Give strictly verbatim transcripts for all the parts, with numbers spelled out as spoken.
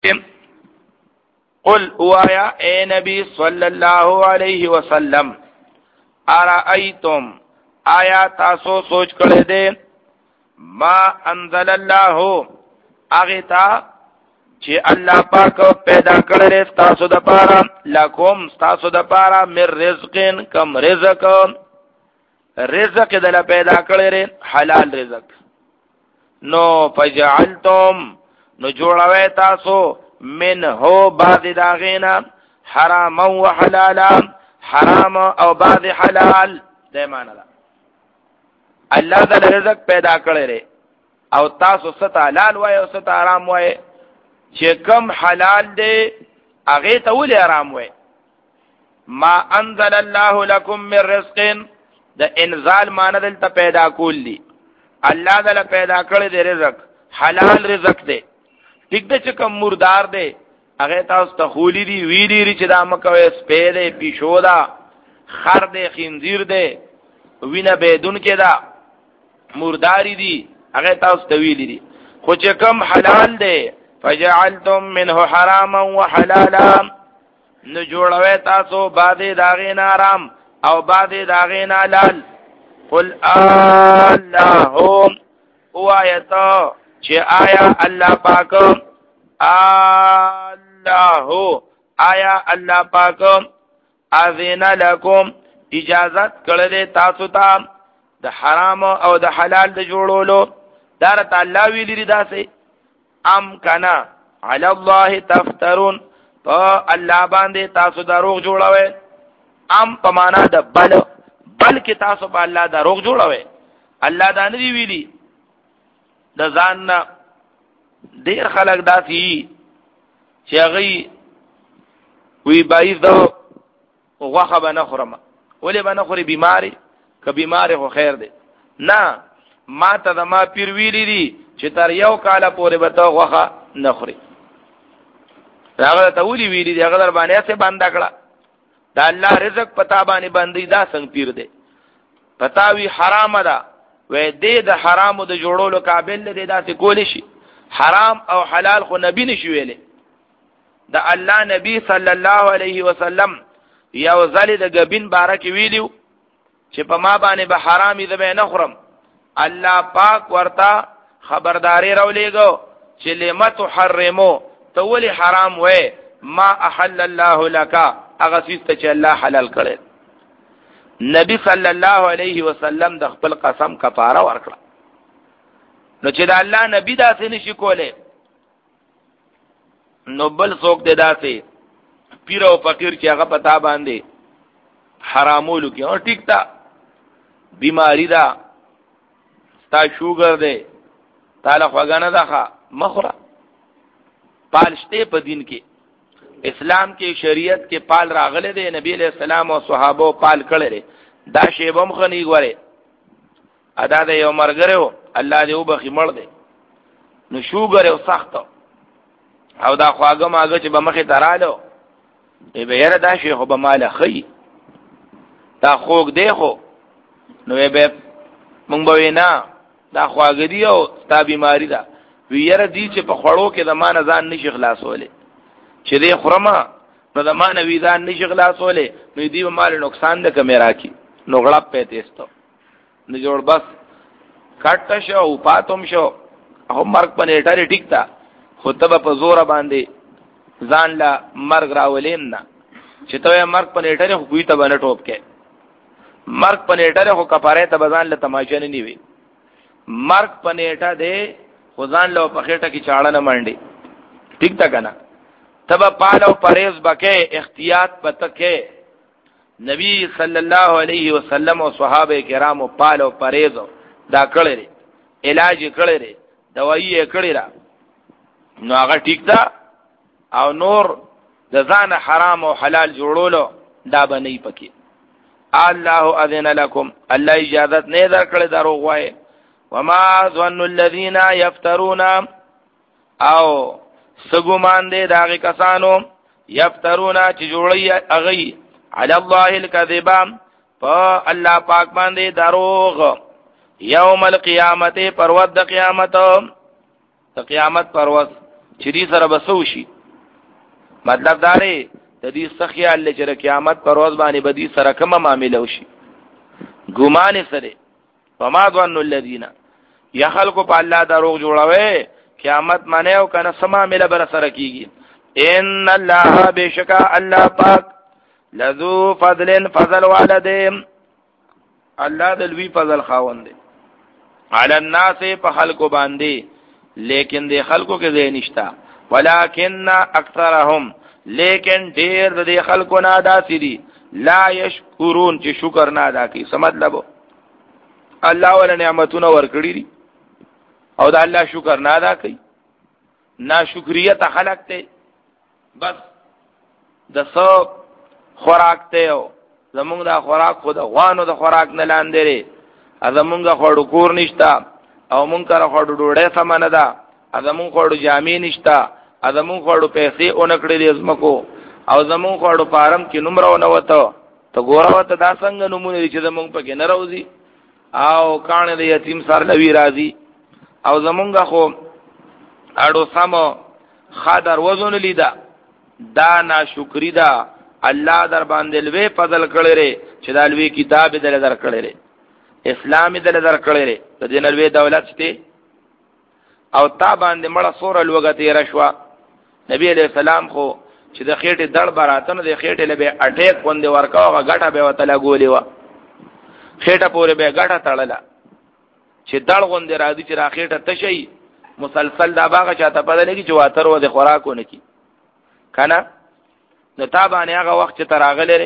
قل اوایا اے نبی صلی اللہ علیہ وسلم ارائیتم آیا تاسو سوچ کړی دے ما انزل اللہ اغتا چې الله پاک پیدا کړی تاسو د پاره لکم تاسو د پاره مر رزقین کم رزق رزق دل پیدا کړی حلال رزق نو فجعلتم نو جوړوي تاسو من هو بعض داغینا حرام و حلالا حرام او بعض حلال دې معنا ده الله دل رزق پیدا کړی او تاسو ست حلال وای او ست حرام وای چې کم حلال دی هغه ته ولې حرام وای ما انزل الله لكم من رزق د انزال معنی دلته پیدا کول دي الله دل پیدا کړی دی رزق حلال رزق دی ټیک ده چې کوم مردار دی هغه تاسو ته خولی دی ویلی ری چې دا مکوي سپې دی پیشو دا خر دی خنزیر دی وینه بدون کې دا مرداری دی هغه تاسو ته ویلی دی خو چې کوم حلال دی فجعلتم منه حراما وحلالا نو جوړوي تاسو باندې داغې حرام او باندې داغې حلال قل اللهم وایت چې آیا الله پاک الله آیا الله پاک اذن لكم اجازت کړل تاسو ته د حرام او د حلال د جوړولو دار تعالی ویلی داسې ام کنا علی الله تفترون په الله باندې تاسو دروغ جوړوي ام په معنا د بل بلکې تاسو په الله دروغ جوړوي الله دا نه ویلی د ځان ډیر خلک داسي چې هغه وی بایز دا غوخه به نه خورم ولې به نه خوري بیماری که بیماری خو خیر دی نه ما ته د ما پیر ویلی دي چې تر یو کاله پورې به ته غوخه نه خوري هغه ته ولي ویلی دي هغه در باندې څه بنده کړه دا الله رزق پتا باندې باندې دا څنګه پیر دی پتا وی حرام ده وې دې د حرامو د جوړولو قابل دی دا څه کول شي حرام او حلال خو نبی نشي ویلې د الله نبی صلی الله علیه وسلم یو ځل د غبین بارک ویلیو چې په ما باندې به حرامي ده نه خورم الله پاک ورتا خبرداري راولېګو چې لمت حرمو ته ولي حرام وې ما احل الله لك هغه څه چې الله حلال کړي نبی صلی الله علیه وسلم د خپل قسم کفاره ورکړه نو چې د الله نبی داسې نشي کوله نو بل څوک دې داسې پیر او فقیر چې هغه پتا باندې حرامولو کې او ټیک تا بیماری دا تا شوګر دی تعالی خواګانه ده مخره پالشته په دین کې اسلام کې شریعت کې پال راغله دی نبی علیہ السلام او صحابه پال کړل دا شیبم خنی غوړي ادا د یو مرګره الله دې وبخي مړ دی نو شوګر او سخت او دا خواګه ماګه چې بمخه ترالو ای به یره دا شیخ به مال خي دا خوګ دی خو نو به مونږ به نه دا خواګه دی او ستا بیماری ده ویره دی چې په خړو کې د مان ځان نشي خلاصولې چې دې خرمه نو د مان وی ځان نشي خلاصولې نو دې مال نقصان ده کمرا کی نو غړپ پېته استو نو جوړ بس کټ شو پاتوم شو هم مرګ پنه ټری ټیک تا خطبه په زور باندې ځان لا مرګ راولین نه چې ته مرګ پنه ټری خو کوی ته باندې ټوپ کې مرګ پنه ټری خو کفاره ته بزان له تماشا نه نیوي مرګ پنه ټا دې خدان له په خېټه کې چاړه نه منډي ټیک تا کنه تبا پالو پرهیز بکې احتیاط پتکې نبی صلی الله علیه وسلم او صحابه کرامو پالو پرهیز دا کړی علاج کړی دوايي کړی را نو هغه ټیک تا او نور د ځان حرام او حلال جوړولو دا بنئ پکې الله اذن لكم الله اجازت نه درکړی دروغ وای وما ظن الذين يفترون او سګومان دې داغه کسانو یفترون چې جوړي اغي علی الله الكذب په الله پاک باندې دروغ یوم القیامت پرود د قیامت د قیامت پرود چې دې سره بسو شي. مطلب دا دی د دې سخیال چې قیامت پر ورځ باندې بدی سره کومه معاملې وشي. ګمان سره وما ظن الذين يخلقوا بالله دروغ جوړوي قیامت باندې او کنه سما مل بر سره کیږي. ان الله بشکا الله پاک لذو فضل فضل والدهم الله د لوی فضل خاوند دی علی الناس په خلکو باندې لیکن د خلکو کې ځای نشتا ولکن اکثرهم لیکن ډیر د خلکو نه داسې دي لا یشکرون چې شکر نه ادا کوي. څه مطلب الله ول نعمتونه ورکړي دي او د الله شکر نه ادا کوي. ناشکریت خلق ته بس د څو خوراک ته او زمونږ د خوراک خو د غوانو د خوراک نه لاندې لري زمونږ خوړو کور نشتا او مونږ کار خوړو ډوډۍ سمانه ده زمونږ خوړو جامې نشتا زمونږ خوړو پیسې اونکړې دي زمکو او زمونږ خوړو فارم کې نمبر ونه وته ته ګوره وته دا څنګه نمونه دي چې زمونږ پکې نه راوځي او کان د یتیم سر لوي راځي او زمونږ خو اړو سم خادر وزن لیدا دا ناشکری دا الله در باندې لوی فضل کړی ری چې دا لوی کتاب دې در کړی ری اسلام دې در کړی ری د دې لوی دولت شته او تا باندې مړه سور لوګته رشوا نبی علیہ السلام خو چې د خېټه دړ براتنه د خېټه لبه اٹیک باندې ورکاوه غټه به وتلا ګولې وا خېټه پورې به غټه تړله چې دړ غوندې راځي چې را خېټه تشي مسلسل دا باغ چاته پدې لګي چې واتر و د خوراکونه کی کنه نو تا باندې هغه وخت چې تراغلره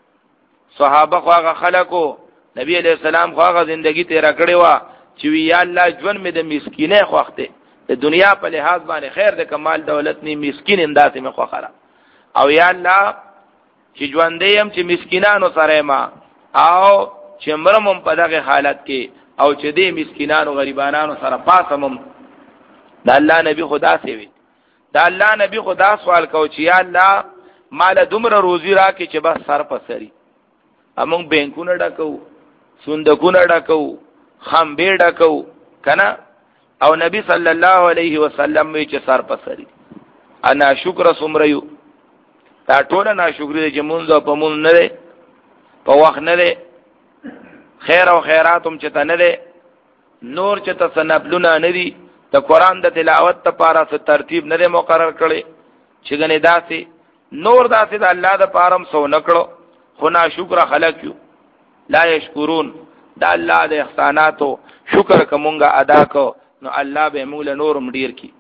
صحابه خو هغه خلکو نبی علیہ السلام خو هغه ژوندۍ تیر کړی و چې وی یا الله ژوند مې د مسکینه خوخته د دنیا په لحاظ باندې خیر د کمال دولت نه مسکین انداسې مې خوخره او یا الله چې ژوندې يم چې مسکینانو سره ما او چې مرمم په دغه حالت کې او چې دې مسکینانو غریبانو سره پاسمم د الله نبی خدا سی وی د الله نبی خدا سوال کو چې یا الله مال دومره روزي را کې چې بس سر پسري امون بینکونه ډکو صندوقونه ډکو خمبه ډکو کنه او نبی صلی الله علیه وسلم وی چې سر پسري انا شکر سمریو دا ټول ناشکری چې مونږ په مونږ نه ده په وخت نه ده خیر او خیراتم چې ته نه ده نور چې ته سنبلونه نه دي د قران د تلاوت لپاره څه ترتیب نه مقرر کړي چې غنې داسې نور داسې د الله د پارم سو نکړو خو ناشکر خلق یو لا یشکرون دا الله د احساناتو شکر کومګه ادا کو نو الله به موږ له نورم ډیر کی.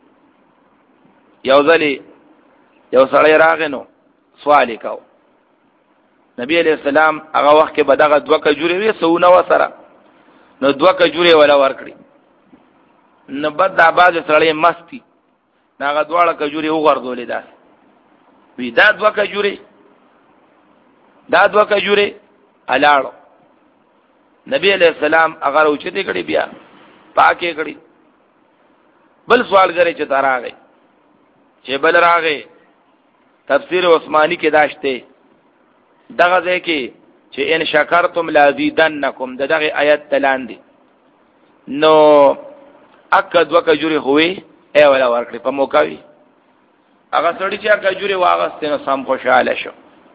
یو ځلی یو سړی راغنو سوال وکاو نبی علیہ السلام هغه وخت کې بدغه دوه کجوري وي سونه وسره نو دوه کجوري ولا ورکړي نو بد د باز سړی مستی هغه دواړه کجوري وګرځولې ده وی دا دوه کجوري دا دوه کجوري الاړو نبی علیہ السلام هغه اوچتې کړي بیا پاکه کړي بل سوال غره چې تراغه چې بل راغه تفسیر عثماني کې داشته دغه ځکه چې ان شکرتم لازیدنکم دغه آیت تلاندې نو اکد وکجوري هوې ای ولا ورکړي په موکاوي هغه سړی چې کجوري واغسته نو سم خوشاله شو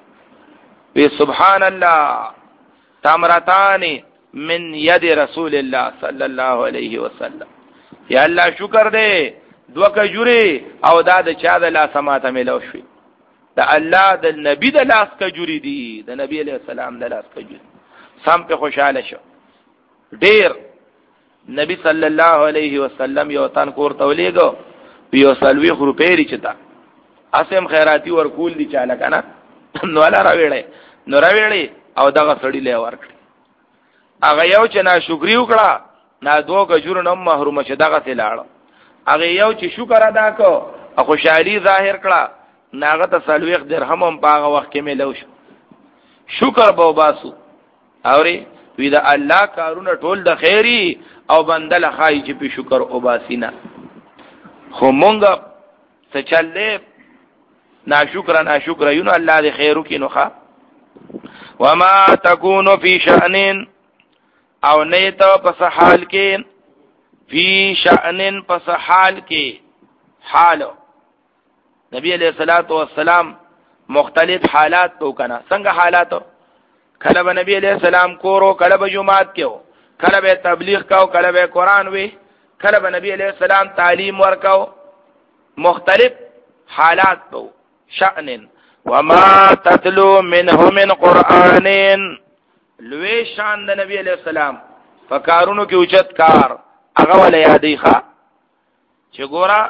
وی سبحان الله تمرتان من ید رسول الله صلی الله علیه وسلم یا الله شکر دې دوه کجوري او دا د چا د لاس ماته ملو شي د الله د نبی د لاس کجوري دي د نبی علیہ السلام د لاس کجوري سم په خوشاله شو ډیر نبی صلی الله علیه وسلم یو تن کور تولیګو یو سلوي روپېری چتا اسم خیراتی ورکول دي چاله کنه نو ولا راویړې نو راویړې او دغه سړی له ورکړي هغه یو چې ناشکری وکړه نا دوه کجور نو محروم شه دغه تلاړ هغه یو چې شکر ادا کو او خوشحالي ظاهر کړه ناغه ته سلويخ درهم هم پاغه وخت کې ملو شو شکر بو باسو اوري وی دا الله کارونه ټول د خیری او بندل خای چې په شکر او باسینا خو مونږه څه چلې ناشکر ناشکر یو الله دې خیرو کې نوخه وما تكون في شأن او نیت پس حال کې فی شأن پس حال کې حال نبی علیہ الصلوۃ والسلام مختلف حالات تو کنا څنګه حالاتو کله به نبی علیہ السلام کورو کله به جمعات کېو کله به تبلیغ کاو کله به قران وی کله به نبی علیہ السلام تعلیم ورکاو مختلف حالات تو شأن وما تتلو منه من قرآن لوی شان د نبی علیہ السلام فکارونو کې اوچت کار هغه ول یادې ښا چې ګورا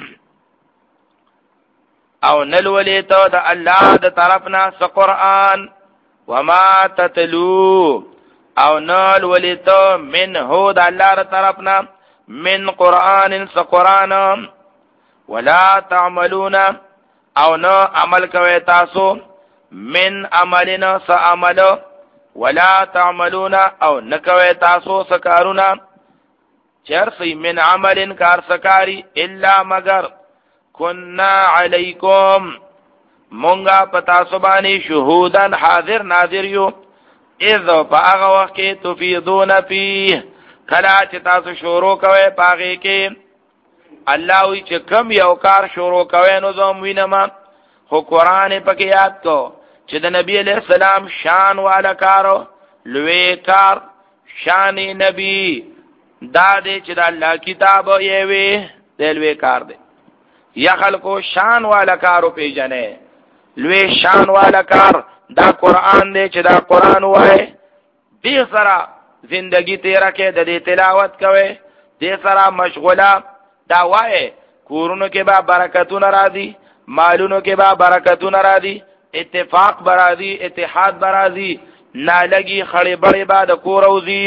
او نلولې ته د الله د طرفنا س قرآن وما تتلو او نلولې ته من هو د الله تر طرفنا من قرآن س قرآن ولا تعملون او نو عمل کوي تاسو من عملنا س عمل ولا تعملون او نکوي تاسو س کارونه چرسی من عمل کار سکاری الا مگر کننا علیکم مونگا پتا سبانی شهودن حاضر ناظر یو اذ پا آغا وقت کی تفیدون فیه کلا چه تاسو شروع کوئے پاگے کے اللہ وی چه کم یو کار شروع کوئے نظام وینما خو قرآن پاکی یاد کو چه دا نبی علیہ السلام شان والا کارو لوی کار شان نبی دا دے چه دا اللہ کتاب یوی دلوی کار دے یا خلقو شان والا کارو پی جنے لوی شان والا کار دا قرآن دے چه دا قرآن وائے دی سرا زندگی تیرا کے دا دی تلاوت کوئے دی سرا مشغولا دا وائے کورونو کے با برکتون را دی مالونو کے با برکتون را دی اتفاق برا دی اتحاد برا دی نالگی خڑی بڑی با دا کوروزی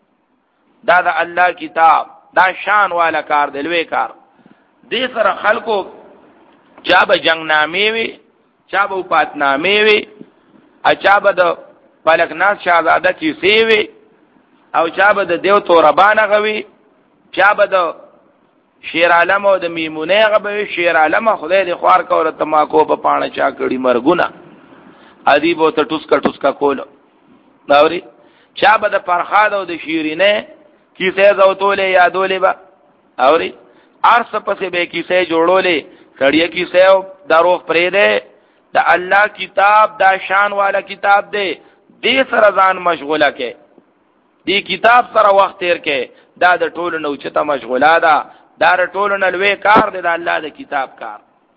دا دا اللہ کتاب دا شان والا کار دلوے کار دی سر خلقو چا با جنگ نامی وی چا با اپات نامی وی چا با دا پلکناس شاہزادہ کیسی وی او چا با دا دیو توربان غوی چا با دا شیر عالم او د میمونه غبوی شیر عالم خدای دی خوار کو ر تماکو په پانه چا کړي مرګونه ادیب او ته ټوسکا ټوسکا کول داوري چا به د فرخاد او د شیرینه کیسه زوتولې یادولې با اوري ارس پسې به کیسه جوړولې کړي کیسه او دروغ پرې ده د الله کتاب دا شان والا کتاب دی دې سره ځان مشغوله کې دې کتاب سره وخت تیر کې دا د ټولو نو چته مشغوله ده دار ټولو نلوي کار دی د الله د کتاب کار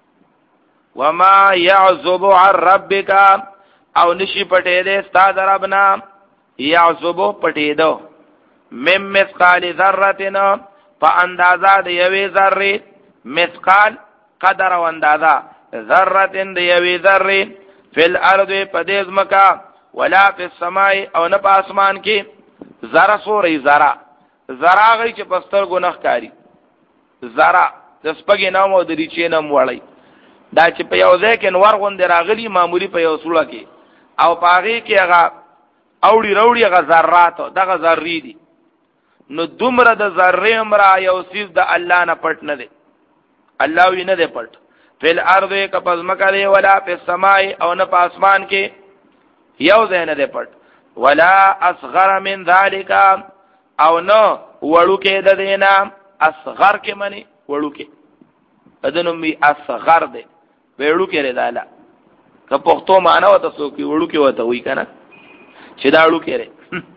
وما يعزب عن ربك او نشي پټې دې استاد ربنا يعزب پټې دو مم مثقال ذره فاندازا د یوې ذره مثقال قدر او اندازا ذره د یوې ذره فل ارض پدیز مکا ولا فی السماء او نه په اسمان کې ذره سورې ذره ذره غي چې پستر ګناه کاری زرا د سپګې نام او د ریچې نام وړي دا چې په یو ځای کې نور غوند راغلي معمولی په یو سوړه کې او پاغي کې هغه اوړي وروړي هغه ذرات دغه ذری دي نو دومره د ذره امرا یو سیز د الله نه پټ نه دي الله وی نه دی پټ فل ارض کپز مکه ولا په السماء او نه په اسمان کې یو ځای نه دی پټ ولا اصغر من ذالک او نو وړو کې د دینا اصغر کې منی وړو کې اذن می اصغر دے وړو کې رداله که پښتو معنا وته سو کې وړو کې وته وای کنه چې دا وړو کې ره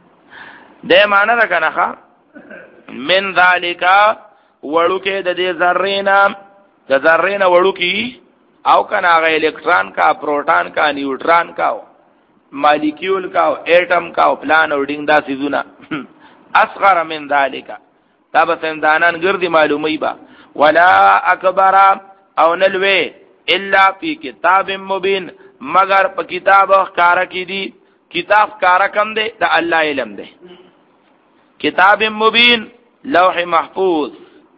دې معنا ده کنه ښا من ذالک وړو کې د دې ذرینا د ذرینا وړو کې او کنه هغه الکترون کا پروټون کا نیوټرون کا مالیکول کا ایٹم کا پلان او ډینګ دا سيزونه اصغر من ذالک تابا سندانان گردی معلومی با ولا اکبر او نلوی الا فی کتاب مبین مگر پا کتاب کارا کی دی کتاب کارا کم دے دا اللہ علم دے کتاب مبین لوح محفوظ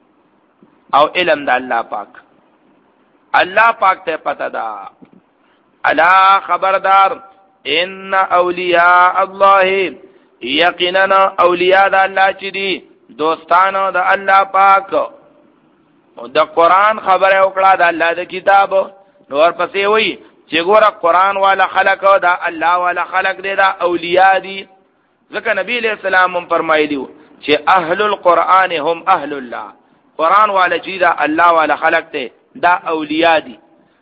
او علم دا اللہ پاک اللہ پاک تے پتا دا الا خبردار ان اولیاء اللہ یقیننا اولیاء دا اللہ چی دی دوستانو د الله پاک او د قران خبره وکړه د الله د کتاب نور پسې وای چې ګوره قران والا خلق او د الله والا خلق دی دا اولیاء دي ځکه نبی علیہ السلام هم فرمایلی چې اهل القرآن هم اهل الله قران والا چې دا الله والا خلق دی دا اولیاء دي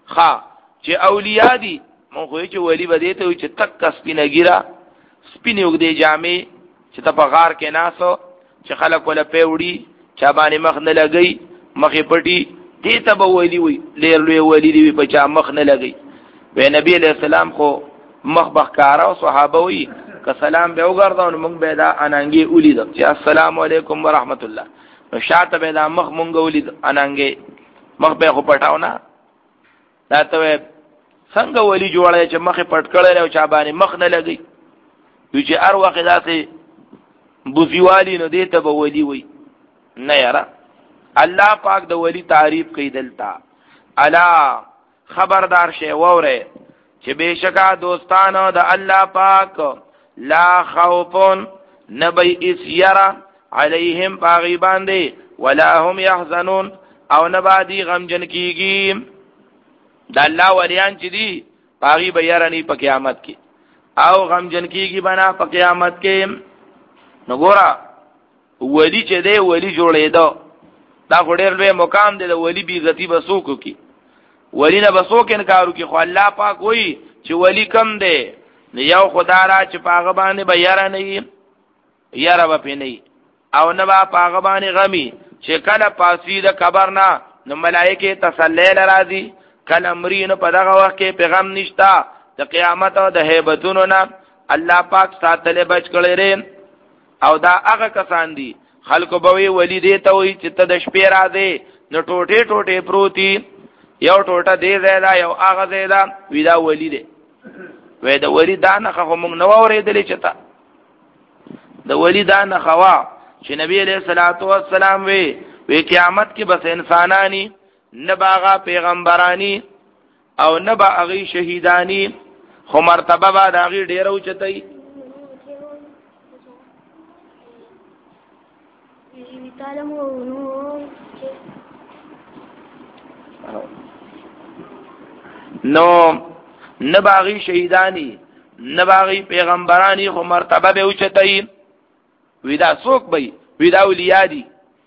خا چې اولیاء دي مونږ خو چې ولی بده ته چې تک سپینه ګیره سپینه وګدې جامې چې ته په غار کې ناسو چې خلک ولا پیوړي چا باندې مخ نه لګي مخې پټي دې ته به ولی وي لیر لوی ولی دی په چا مخ نه لګي وې نبی علیہ السلام خو مخ بخکارا او صحابه وي که سلام به وګرځاو نو مونږ به دا انانګي ولید چې السلام علیکم ورحمت الله نو شاته به دا مخ مونږ ولید انانګي مخ به خو پټاو نه دا ته څنګه ولی جوړه چې مخ پټ کړل او چا باندې مخ نه لګي یو چې هر وخت داسې بوزیوالی نو دې ته به ولی وي نه یاره الله پاک د ولی تعریف کوي دلتا الا خبردار شی وره چې بشکا دوستانو د الله پاک لا خوفون نبی اس یرا علیہم پاغی باندې ولا هم يحزنون او نبادی غمجن کیږي د الله ولیان چې دي پاغي به یارانی په قیامت کې او غمجن کیږي بنا په قیامت کې نو ګورا ولی چې دی ولی جوړېدو دا غوډیر لوی مقام دی د ولی بی عزتی بسوکو کی ولی نه بسوک انکارو کی خو الله پاک وای چې ولی کم دی یو خدا را چې پاغه باندې به یاره نه یاره به پینې او نه با پاغه باندې غمی چې کله پاسی د قبر نه نو ملائکه تسلی راځي کله امرینو په دغه وخت کې پیغام نشتا د قیامت او د هیبتونو نه الله پاک ساتله بچ کړي او دا هغه کسان دي خلکو به ولی دی ته وي چې ته د شپې راځي نو ټوټه ټوټه پروتي یو ټوټه دی زیاده یو هغه زیاده ودا ولی دی وې دا ولی دا نه خو موږ نو اورېدلې چتا د ولی دا نه خوا چې نبی علیہ الصلوۃ والسلام وی وی قیامت کې بس انسانانی نه باغه پیغمبرانی او نه باغی شهیدانی خو مرتبه با داغي ډیر او چتای نو نه باغی شهیدانی نه باغی پیغمبرانی خو مرتبه به او چتای ودا څوک به ودا اولیاء دي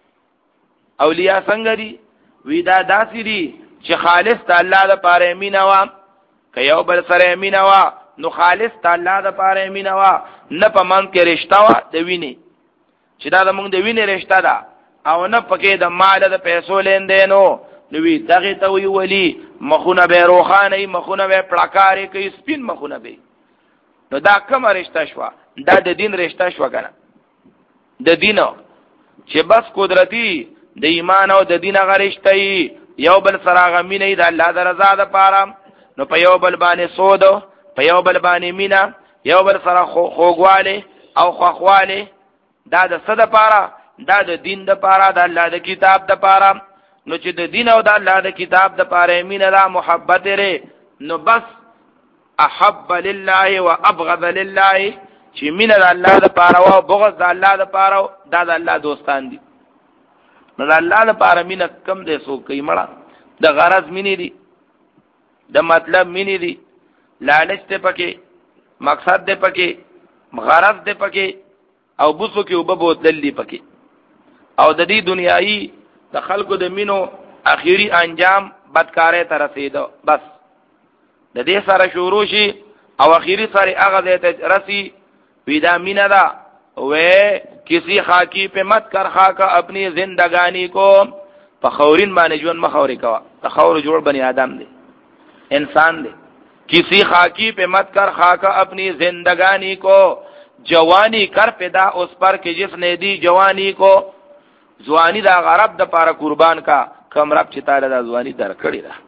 اولیاء څنګه دي ودا داسې دي چې خالص ته الله د پاره مینا وا که یو بل سره مینا وا نو خالص ته الله د پاره مینا وا نه په من کې رشتہ وا د ویني چې دا د موږ د ویني رشتہ ده او نه پکې د مال د پیسو لیندینو نو وی دغه ته وی ولی مخونه به روخانه مخونه به پړکارې کوي سپین مخونه به نو دا کوم رشتہ شو دا د دین رشتہ شو کنه د دینو چې بس قدرتی د ایمان او د دین غریشتي یو بل سره غمینه د الله د رضا د پاره نو په یو بل باندې سود په یو بل باندې مینا یو بل سره خوګواله او خوخواله دا د صد پاره دا د دین د پاره د الله د کتاب د پاره نو چې د دین او د الله د کتاب د پاره مینا دا محبت لري نو بس احب لله وابغض لله چې مینا د الله د پاره او بغض د الله د پاره دا د الله دوستان دي نو د الله لپاره مینا کم دې سو کوي مړه د غرض مینی دي د مطلب مینی دي لالچ ته پکې مقصد دې پکې غرض دې پکې او بوسو کې وبو دلی پکې او د دې دنیایي د خلکو د مینو اخیری انجام بدکارې ته رسیدو بس د دې سره شروع شي او اخیری سره هغه دې ته رسی ودا مینا دا وے کسی خاکی پہ مت کر خاکا اپنی زندگانی کو فخورین باندې ژوند مخوري کوا تخور جوړ بنی آدم دی انسان دی کسی خاکی پہ مت کر خاکا اپنی زندگانی کو جوانی کر پیدا اس پر کہ جس نے دی جوانی کو ځواني دا غرب د پاره قربان کا کم رب چې تعالی دا ځواني در کړی دا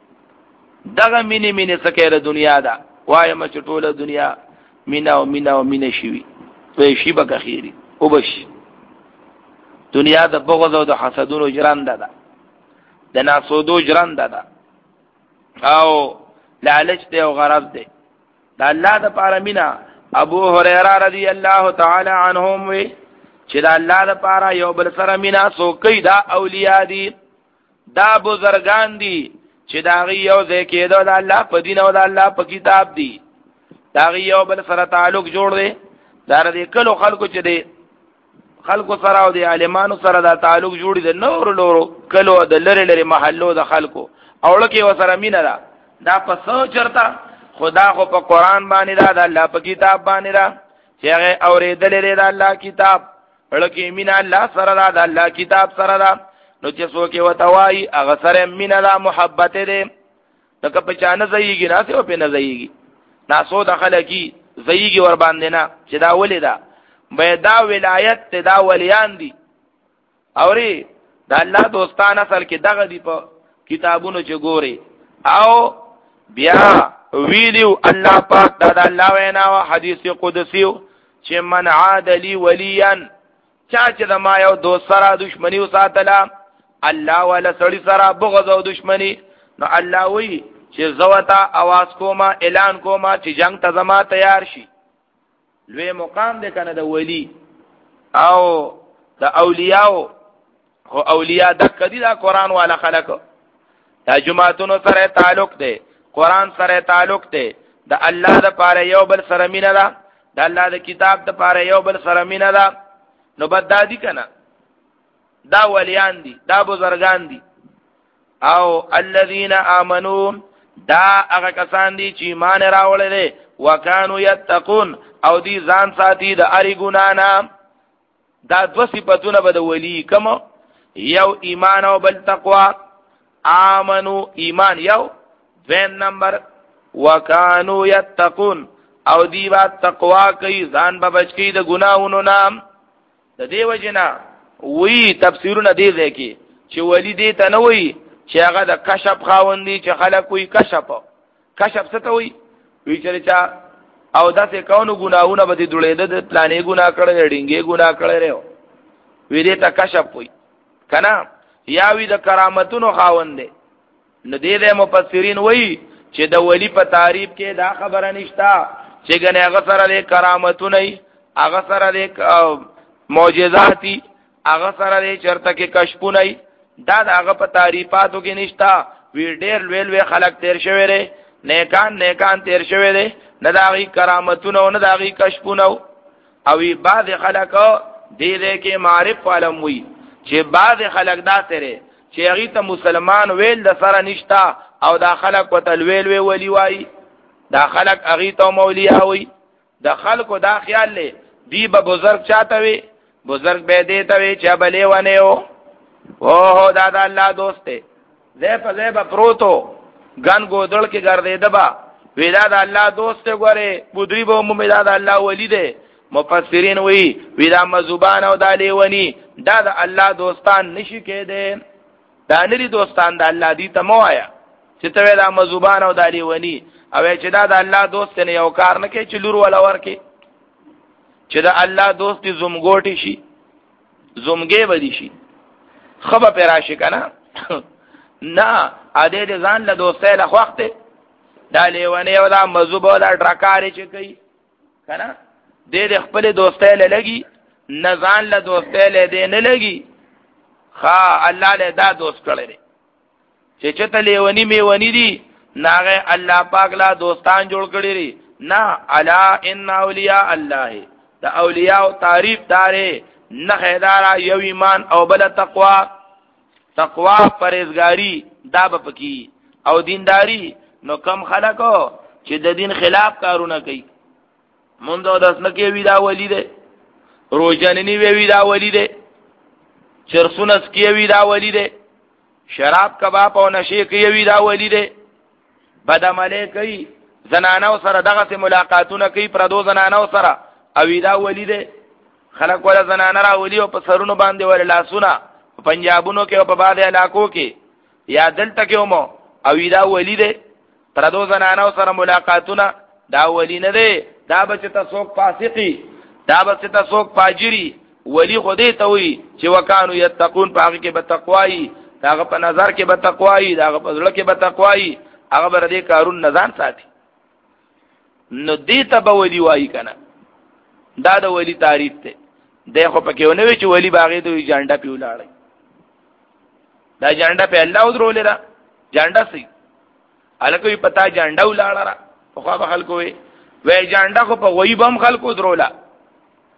دغه مینه مینه سکه دنیا دا وایم چې ټوله دنیا مینا او مینا او مینه شي په شی به اخیری او بش دنیا د بغض او د حسدونو جران ده د ناسودو جران ده او لالچ ته او غرض ده د الله د پاره مینا ابو هريره رضی الله تعالی عنهم وی چې د الله د پاره یو بل سره مینا سو کوي دا اولیاء دي دا بزرگان دي چې دا یو ځکه د الله په دین او د الله په کتاب دي دا یو بل سره تعلق جوړ دی دا د کلو خلکو چې دی خلکو سره او د عالمانو سره دا تعلق جوړ دی نور لورو کلو د لری لری محلو د خلکو اوړه کې وسره مینه ده دا په څو چرته خدا خو په قران باندې دا د الله په کتاب باندې دا چې هغه اورېدلې ده د الله کتاب ولکه مینه الله سره ده د الله کتاب سره ده نو چې څوک وتوای هغه سره مینه ده محبت ده لکه په چانه زیږي نه ته په نه زیږي ناسو دخل کی زیږي ور باندې نه چې دا ولې ده به دا ولایت ته دا ولیان دي اوري دا الله دوستان اصل کې دغه دی په کتابونو چې ګوري او بیا ویلو الله پاک دا د الله وینا او حدیث قدسی چې من عاد لی ولیا چا چې د ما یو دوست سره دښمنی وساتله الله ولا سړی سره بغض او دښمنی نو الله وی چې زوتا आवाज کوما اعلان کوما چې جنگ ته زما تیار شي لوی مقام دې کنه د ولی او د اولیاء خو اولیاء د کدی دا قران والا خلق دا جماعتونو سره تعلق دی قران سره تعلق دی د الله د پاره یو بل سره مینه ده د الله د کتاب د پاره یو بل سره مینه ده نو بد دادی کنه دا ولیان دي دا بزرگان دي او الذين امنوا دا هغه کسان دي چې ایمان راوړل دي وکانو یتقون او دی ځان ساتي د اړي ګنا نه دا دو صفاتونه به د ولی کوم یو ایمان او بل تقوا امنو ایمان یو دویم نمبر وکانو یتقون او دی با تقوا کوي ځان به بچ کی د ګناہوں نه د دې وجنا وی تفسیرونه دی ځکه چې ولی دی ته نه وی چې هغه د کشف خاوندې چې خلک وی کشف کشف څه ته وی وی چې چا او داسې کونو ګناہوں به دې دړې د پلانې ګناه کړل ډینګې ګناه کړل وی دې ته کشف وی کنه یا وی د کرامتونو خاوند دی نو دې د مفسرین وی چې د ولی په تعریف کې دا خبره نشتا چې ګنې هغه سره د کرامتونه هغه سره د معجزاتی هغه سره د چرته کې کشفونه دا هغه په تعریفاتو کې نشتا وی ډېر ویل وی خلق تیر شوی ری نیکان نیکان تیر شوی دی نه داغي کرامتونه نه داغي کشفونه او وی بعض خلق دې دې کې معرف علم وی چې بعض خلق دا سره چې هغه ته مسلمان ویل د سره نشتا او دا خلق وتل ویل وی ولی وای دا خلق هغه ته مولیا وی د خلکو دا خیال لې دی به بزرگ چاته وی بزرگ به دې ته وی چې بلې ونه او او دا د الله دوست دی زه په زه به پروتو ګن ګودړ کې ګرځې دبا ودا د الله دوست ګوره بودری به مو دا د الله ولی دی مفسرین وی ودا مزوبان او د لیونی دا د الله دوستان نشي کېده دا نری دوستان د الله دی ته موایا چې ته دا مزوبان او د لیونی او چې دا د الله دوست نه یو کار نه کوي چې لور ولا ورکه چې دا الله دوست زمګوټی شي زمګې بدی شي خبر پر راشي کنه نه ا دې ځان له دوستۍ له وخت دا لیونه او دا مزوب ولا ډرکاري چې کوي کنه دې د خپل دوستۍ له لګي نه ځان له دوستۍ له دې نه لګي ها الله له دا دوست کړی چې چته لیونی میونی دي ناغه الله پاک لا دوستان جوړ کړی لري نه الا ان اولیاء الله دا اولیاء تعریف دارې نه خیدارا یو ایمان او بل تقوا تقوا پرهیزګاری دا بپکی او دینداری نو کم خلکو چې د دین خلاف کارونه کوي مونږ د اسنه کې وی دا ولی ده روزانه وی دا ولی ده چرسونس کې وی دا ولی ده شراب کباب او نشه کې وی دا ولی ده بدعمله کوي زنانو سره دغه ملاقاتونه کوي پردو زنانو سره او وی دا ولی ده خلق ولا زنانه را ولی او په سرونو باندې ول لاسونه پنجابونو کې او په باندې علاقو کې یا دلته کې مو او وی دا ولی ده پردو زنانو سره ملاقاتونه دا ولی نه ده دا بچ ته څوک فاسقي دا بچ ته څوک فاجری ولی خدای ته وی چې وکانو یتقون په هغه کې به تقوای داغه په نظر کې به تقوای داغه په ځل کې به تقوای هغه بر دې کارون نزان ساتي نو دې ته به ولی وای کنه دا د ولی تعریف ته دغه په کې ونه وی چې ولی باغې دوی جانډا پیولاړي دا جانډا په الله ودرولې را جانډا سي الکه پتا جانډا ولاړه را خو به خلکو وی وې جانډا خو په وای بم خلکو درولا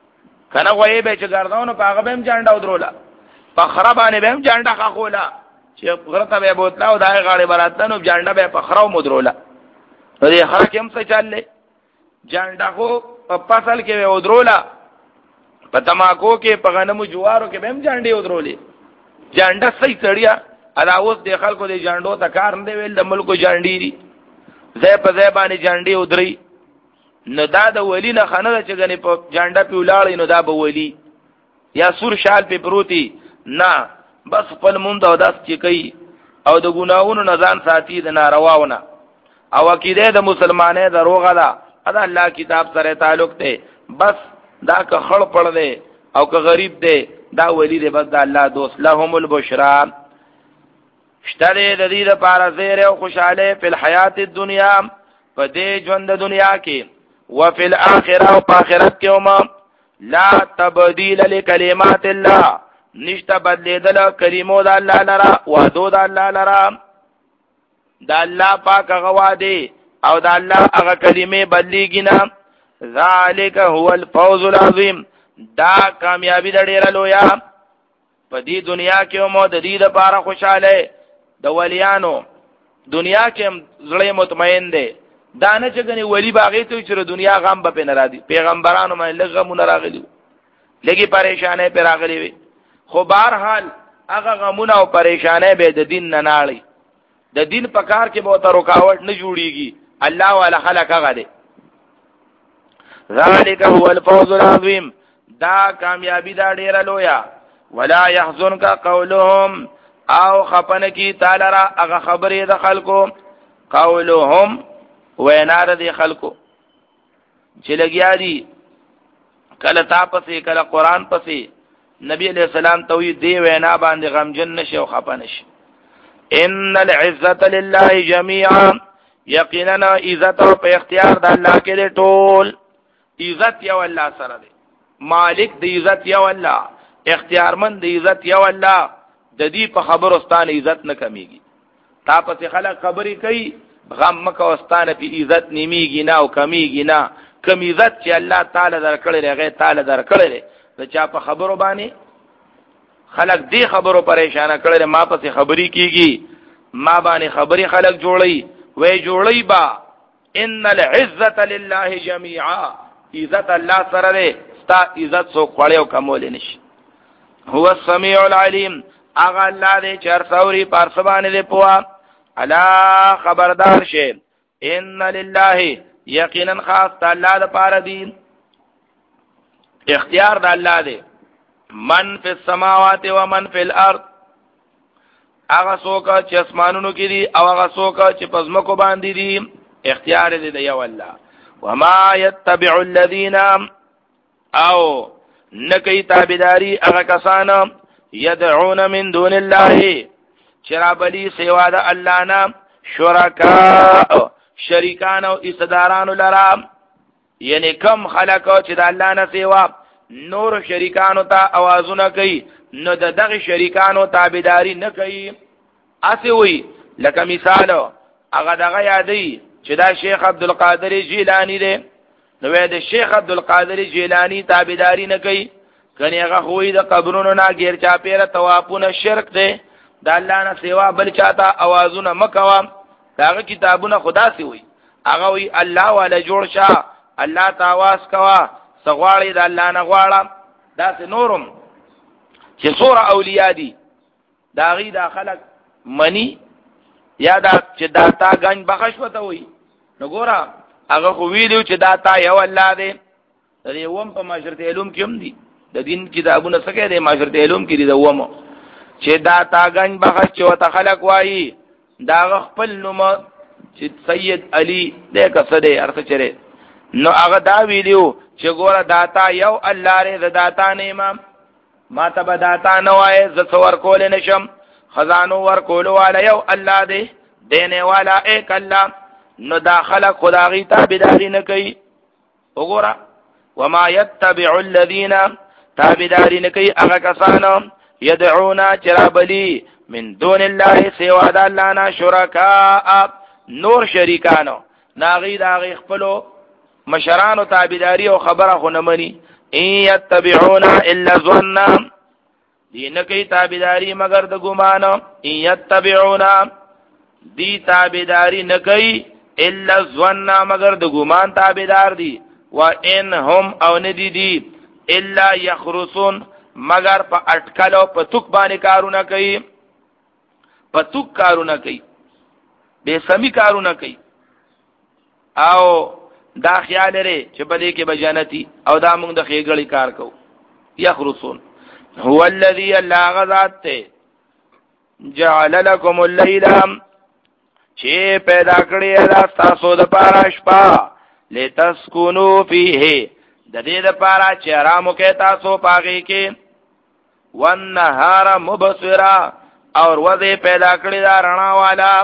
کنه وای به چې ګرځاو نو پاغه بهم جانډا ودرولا په خرابانه بهم جانډا خاخولا چې غرته به بوتلا او دای غاړي براتنو جانډه به په خراو مدروله دې خره کوم څه چللې جانډه خو په فصل کې ودروله په تماکو کې په غنمو جوارو کې به هم جانډي ودرولې جانډه صحیح تړیا ادا اوس د خلکو د جانډو ته کار نه ویل د ملکو جانډي دي زې په زې باندې جانډي ودري نو دا د ولی نه خنه چې غني په جانډه په ولاړې نو دا به ولی یا سور شال په پروتي نه بس خپل مونږ او داس چې کوي او د ګناہوں نه ځان ساتي د نارواونه او عقیده د مسلمانې دروغه ده ادا الله کتاب سره تعلق ته بس دا که خړ پړ دی او که غریب دی دا ولی دی بس دا الله دوست لهم البشرا شتره د دې لپاره زیر او خوشاله په حیات الدنیا په دې ژوند د دنیا کې او په الاخره او په آخرت کې هم لا تبديل لکلمات الله نشته بدلیدل کلمو د الله لرا وعدو د الله لرا د الله پاک غواده او د الله هغه کلمې بدلیږي نه ذالک هو الفوز العظیم دا کامیابی د ډیره لویا په دې دنیا کې هم د دې لپاره خوشاله د ولیانو دنیا کې زړه مطمئن دی دا نه چې غني ولی باغې ته چې دنیا غم به نه راځي پیغمبرانو باندې لغمونه راغلي لګي پریشانې پر راغلي وي خو بهر حال هغه غمونه او پریشانې به د دین نه ناړي د دین په کار کې به تر رکاوټ نه جوړيږي الله ولا خلق هغه دی ذالک هو الفوز العظیم دا کامیابی دا ډیره لویا ولا يحزنك قولهم او خپن کی تعالی را هغه خبرې د خلکو قولهم وینار د خلکو چې لګیا دي کله تاسو کله قران پسې نبی علیہ السلام توحید دی وینا باندې غمجن نشي او خپه نشي ان العزه لله جميعا یقینا عزت او په اختیار د الله کې دی ټول عزت یو الله سره دی مالک د عزت یو الله اختیارمند د عزت یو الله د دې په خبرو ستانه عزت نه کمیږي تاسو خلک خبرې کوي غم مکه واستانه په عزت نیمیږي نه او کمیږي نه کم عزت چې الله تعالی درکړي هغه تعالی درکړي د چا په خبرو باندې خلک دې خبرو پریشان کړي ما پسې خبري کیږي ما باندې خبري خلک جوړي وې جوړي با ان العزه لله جميعا عزت الله سره ده ستا عزت سو خړې او کمول نشي هو السميع العليم اغه الله دې چر سوري پارسبانه دې پوا الا خبردار شه ان لله یقینا خاص الله د پاره دین اختیار د الله دی من فی السماوات و من فی الارض هغه څوک چې اسمانونو کې دي او هغه څوک چې پزمکو باندې دي اختیار دی د یو الله وما يتبع الذين او نکي تابعداري هغه کسان يدعون من دون الله چرابلی سوا د الله نه شرکا شریکان او استداران لرا یعنی کم خلقو چې د الله نه سوا نور شریکانو ته आवाजونه کوي نو د دغه شریکانو تابعداري نه کوي اسی وی لکه مثال هغه دغه یادی چې دا شیخ عبدالقادر جیلانی دی نو د شیخ عبدالقادر جیلانی تابعداري نه کوي کني هغه خوې د قبرونو نه غیر چا پیره توافونه شرک دی د الله نه سوا بل چاته आवाजونه مکوا داغه کتابونه خدا سی وی هغه وی الله ولا جوړ شه الله تواس کوا سغواړي د الله نه غواړه دا سه نورم چې سوره اولیاء دي دا غي د خلق منی یا دا چې داتا غن بخښ وته وي نو ګوره هغه خو ویلو چې داتا یو الله دی د یوم په معاشرت علوم کې هم دي د دین کتابونه څنګه دي معاشرت علوم کې دي د ومو چې داتا غن بخښ چې وته خلق وایي دا خپل نوم چې سید علی دې کسره ارته چره نو هغه دا ویلو چې ګوره داتا یو الله ری داتا نه امام ما ته بداتا نه وای ز څور کول نشم خزانو ور کول والا یو الله دی دینه والا ایک الله نو داخله خدای تابعداري نه کوي وګوره وما يتبع الذين تابعداري نه کوي هغه کسان يدعون چرابلی من دون الله سوا د الله نه شرکا نور شریکانو ناغي داغي خپلو مشرانو تابعداري او خبره خو نه مني ان يتبعون الا ظن دی نه کوي تابعداري مگر د ګمان ان یتبعون دی تابعداري نه کوي الا الظن مگر د ګمان تابعدار دي وان هم او ندی دي الا یخرسون مگر په اٹکلو په توک باندې کارونه کوي په توک کارونه کوي به سمی کارونه کوي او دا خیال لري چې بلې کې به جنتی او دا موږ د خېګړی کار کوو یخرسون هو الذي الله غذات ته جعل لكم الليل چې پیدا کړی دا تاسو د پاره شپه لتسكنوا فيه د دې لپاره چې آرام وکړئ تاسو پاږی کې والنهار مبصرا اور ورځ پیدا کړی دا رڼا والا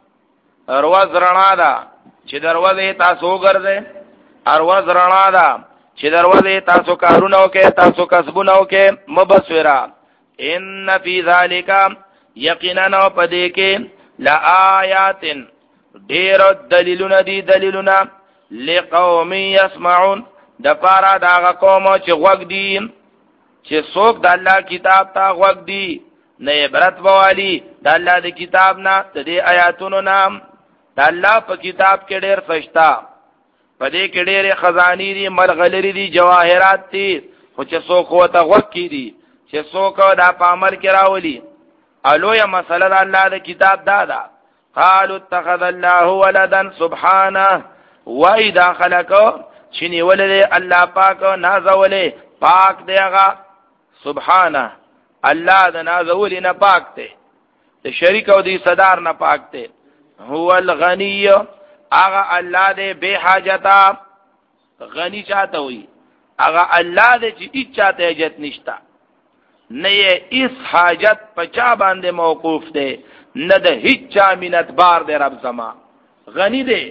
ورځ رڼا ده چې دروازه تاسو ګرځئ ورځ رڼا ده چې دروازه تاسو کارونه وکړئ تاسو کسبونه وکړئ مبصرا ان فی ذلک یقینا پدې کې لآیات ډېر دلیلونه دي دلیلونه لقوم یسمعون د پارا دا قوم چې غوږ دي چې څوک د الله کتاب ته غوږ دي نه عبرت بوالی د الله د کتاب نه د دې آیاتونو نام د الله په کتاب کې ډېر سشتا پدې کې ډېر خزانی دي ملغلری دي جواهرات دي خو چې څوک وته غوږ کی دي چې څوک دا پامر کې راولي الویا مسله د الله د کتاب دادا قالوا اتخذ الله ولدا سبحانه وإذا خلقو چنی ولله الله پاک نازولې پاک دی هغه سبحانه الله د نازولې نه پاک دی د شریک او د صدر نه پاک دی هو الغنی هغه الله دې به حاجتا غنی چاته وي هغه الله دې چې هیڅ چاته حاجت نشتا نه یې اس حاجت پچا باندې موقوف دی نه د هیڅ چا مینت بار دی رب زما غنی دی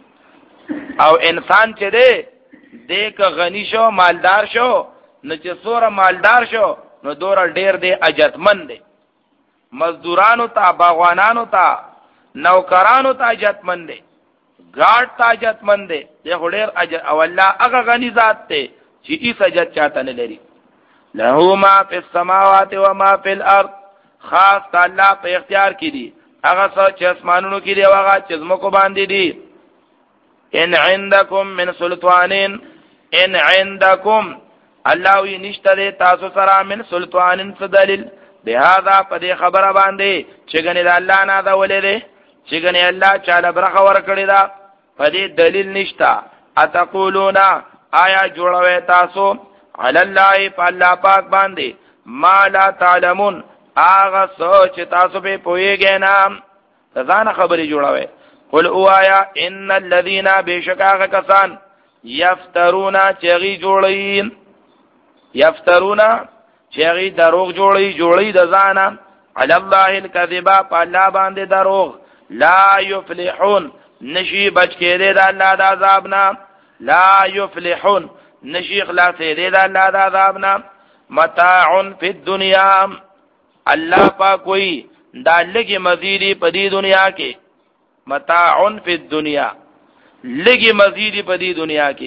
او انسان چې دی دې که غنی شو مالدار شو نو چې سوره مالدار شو نو دور ډیر دی اجتمن دی مزدورانو ته باغوانانو ته نوکرانو ته اجتمن دی ګاډ ته اجتمن دی دغه ډیر اج او الله هغه غنی ذات ته چې هیڅ اجت چاته نه لري له ما فی السماوات و ما فی الارض خاص الله په اختیار کې دي هغه څه چې اسمانونو کې دی او هغه چې زمکو باندې دي ان عندكم من سلطان ان عندكم الله وی نشته تاسو سره من سلطان دلیل بهذا پدې خبره باندې چې ګنې د الله نه دا ولې دي چې ګنې الله چاله برخه ورکړي دا پدې دلیل نشتا اتقولون آیا جوړوي تاسو علی الله فالله پاک باندې ما لا تعلمون هغه سوچ تاسو به پوهیږئ نه ځان خبرې جوړوي قل اوایا ان الذين بشکاغ کسان یفترون چغی جوړی یفترون چغی دروغ جوړی جوړی د ځانا علی الله الكذبا فالله باندې دروغ لا یفلحون نشی بچ کېده د الله د عذاب نه لا یفلحون نشی خلاص کېده د الله د عذاب نه متاع فی الدنیا الله پاک کوئی دا لګي مزیدی په دې دنیا کې متاع فی الدنیا لګي مزیدی په دې دنیا کې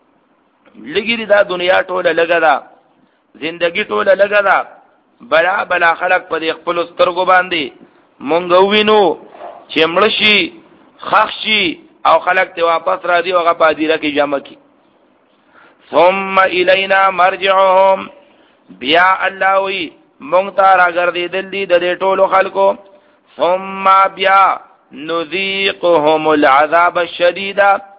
لګي دا دنیا ټوله لګا دا زندگی ټوله لګا دا بلا بلا خلق په خپل سترګو باندې مونږ وینو چې مړشي خخشي او خلق ته واپس را دي او هغه پادیره کې جمع کی ثم الینا مرجعهم بیا الله وی مونږ ته راګرځیدل دي د دې ټولو خلکو ثم بیا نذيقهم العذاب الشديد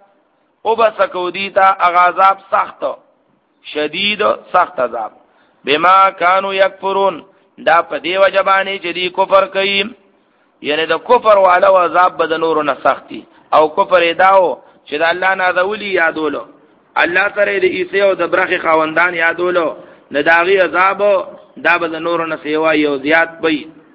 وبسكو دیتا عذاب سخت شدید سخت عذاب بما كانوا يكفرون دا په دی وجبانی چې دی کفر کوي یعنی د کفر والا عذاب بد نور نه سختي او کفر داو چې د الله نه ذولی یادولو الله سره د عیسی او د برخي خاوندان یادولو نه داغي عذاب دا بد نور نه سیوا یو زیات وي